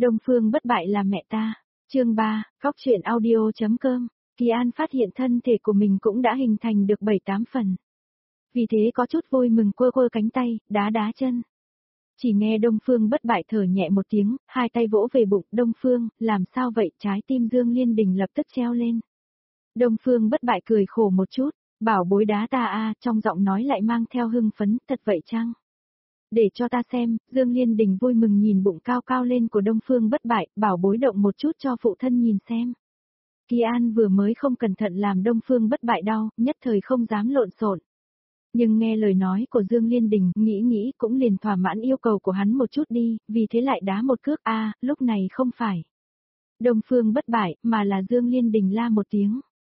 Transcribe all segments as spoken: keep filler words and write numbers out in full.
Đông Phương bất bại là mẹ ta. Chương ba, Cóc truyện audio.com. Kỳ An phát hiện thân thể của mình cũng đã hình thành được bảy tám phần. Vì thế có chút vui mừng quơ quơ cánh tay, đá đá chân. Chỉ nghe Đông Phương bất bại thở nhẹ một tiếng, hai tay vỗ về bụng. Đông Phương, làm sao vậy? Trái tim Dương Liên Đình lập tức treo lên. Đông Phương bất bại cười khổ một chút, bảo bối đá ta a, trong giọng nói lại mang theo hưng phấn, thật vậy chăng? Để cho ta xem. Dương Liên Đình vui mừng nhìn bụng cao cao lên của Đông Phương bất bại, bảo bối động một chút cho phụ thân nhìn xem. Kỳ An vừa mới không cẩn thận làm Đông Phương bất bại đau, nhất thời không dám lộn xộn. Nhưng nghe lời nói của Dương Liên Đình, nghĩ nghĩ cũng liền thỏa mãn yêu cầu của hắn một chút đi, vì thế lại đá một cước a, à, lúc này không phải Đông Phương bất bại, mà là Dương Liên Đình la một tiếng.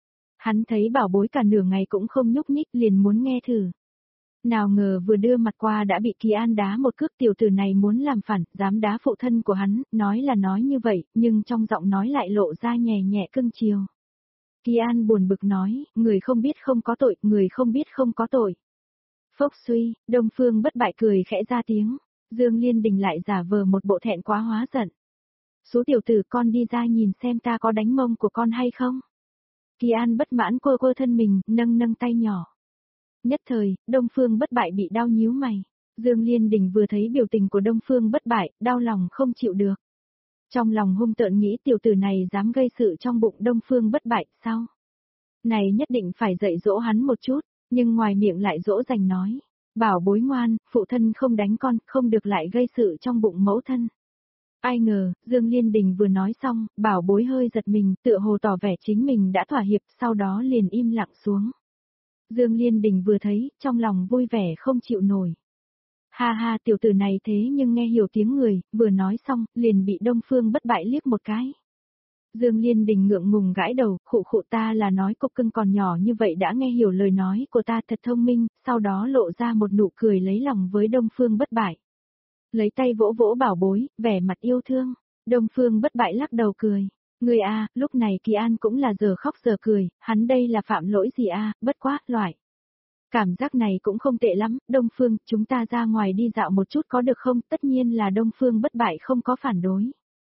Hắn thấy bảo bối cả nửa ngày cũng không nhúc nhích liền muốn nghe thử. Nào ngờ vừa đưa mặt qua đã bị Kỳ An đá một cước, tiểu tử này muốn làm phản, dám đá phụ thân của hắn, nói là nói như vậy, nhưng trong giọng nói lại lộ ra nhẹ nhẹ cưng chiều. Kỳ An buồn bực nói, người không biết không có tội, người không biết không có tội. Phốc suy, Đông Phương bất bại cười khẽ ra tiếng, Dương Liên Đình lại giả vờ một bộ thẹn quá hóa giận. Số tiểu tử, con đi ra nhìn xem ta có đánh mông của con hay không. Kỳ An bất mãn quơ quơ thân mình, nâng nâng tay nhỏ. Nhất thời, Đông Phương bất bại bị đau nhíu mày. Dương Liên Đình vừa thấy biểu tình của Đông Phương bất bại, đau lòng không chịu được. Trong lòng hung tợn nghĩ tiểu tử này dám gây sự trong bụng Đông Phương bất bại, sao? Này nhất định phải dạy dỗ hắn một chút, nhưng ngoài miệng lại dỗ dành nói. Bảo bối ngoan, phụ thân không đánh con, không được lại gây sự trong bụng mẫu thân. Ai ngờ, Dương Liên Đình vừa nói xong, bảo bối hơi giật mình, tựa hồ tỏ vẻ chính mình đã thỏa hiệp, sau đó liền im lặng xuống. Dương Liên Đình vừa thấy, trong lòng vui vẻ không chịu nổi. Ha ha, tiểu tử này thế nhưng nghe hiểu tiếng người, vừa nói xong, liền bị Đông Phương bất bại liếc một cái. Dương Liên Đình ngượng ngùng gãi đầu, khụ khụ, ta là nói cục cưng còn nhỏ như vậy đã nghe hiểu lời nói của ta, thật thông minh, sau đó lộ ra một nụ cười lấy lòng với Đông Phương bất bại. Lấy tay vỗ vỗ bảo bối, vẻ mặt yêu thương. Đông Phương bất bại lắc đầu cười. Người a, lúc này Kỳ An cũng là giờ khóc giờ cười, hắn đây là phạm lỗi gì a, bất quá, loại. Cảm giác này cũng không tệ lắm, Đông Phương, chúng ta ra ngoài đi dạo một chút có được không? Tất nhiên là Đông Phương bất bại không có phản đối.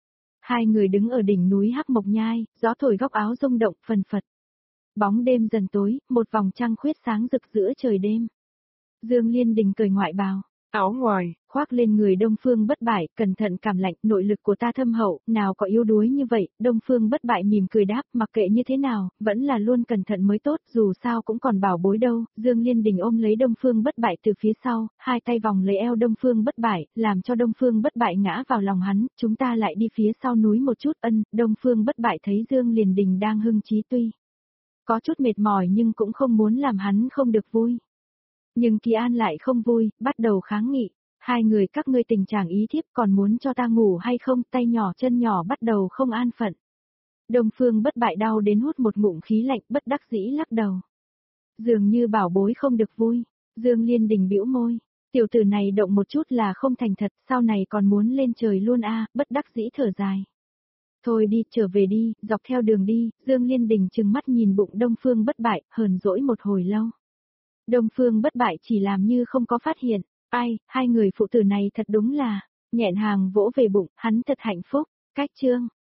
Hai người đứng ở đỉnh núi Hắc Mộc Nhai, gió thổi góc áo rung động, phần phật. Bóng đêm dần tối, một vòng trăng khuyết sáng rực giữa trời đêm. Dương Liên Đình cởi ngoại bào. Áo ngoài, khoác lên người Đông Phương bất bại, cẩn thận cảm lạnh, nội lực của ta thâm hậu, nào có yếu đuối như vậy. Đông Phương bất bại mỉm cười đáp, mặc kệ như thế nào, vẫn là luôn cẩn thận mới tốt, dù sao cũng còn bảo bối đâu. Dương Liên Đình ôm lấy Đông Phương bất bại từ phía sau, hai tay vòng lấy eo Đông Phương bất bại, làm cho Đông Phương bất bại ngã vào lòng hắn. Chúng ta lại đi phía sau núi một chút. Ân. Đông Phương bất bại thấy Dương Liên Đình đang hưng trí, tuy có chút mệt mỏi nhưng cũng không muốn làm hắn không được vui. Nhưng Kỳ An lại không vui, bắt đầu kháng nghị. Hai người các ngươi tình trạng ý thiếp còn muốn cho ta ngủ hay không? Tay nhỏ chân nhỏ bắt đầu không an phận. Đông Phương bất bại đau đến hút một ngụm khí lạnh, bất đắc dĩ lắc đầu. Dường như bảo bối không được vui. Dương Liên Đình bĩu môi. Tiểu tử này động một chút là không thành thật, sau này còn muốn lên trời luôn a, à, bất đắc dĩ thở dài. Thôi đi, trở về đi, dọc theo đường đi. Dương Liên Đình trừng mắt nhìn bụng Đông Phương bất bại, hờn dỗi một hồi lâu. Đông Phương bất bại chỉ làm như không có phát hiện. Ai, hai người phụ tử này thật đúng là, nhẹn hàng vỗ về bụng, hắn thật hạnh phúc. Cách chương.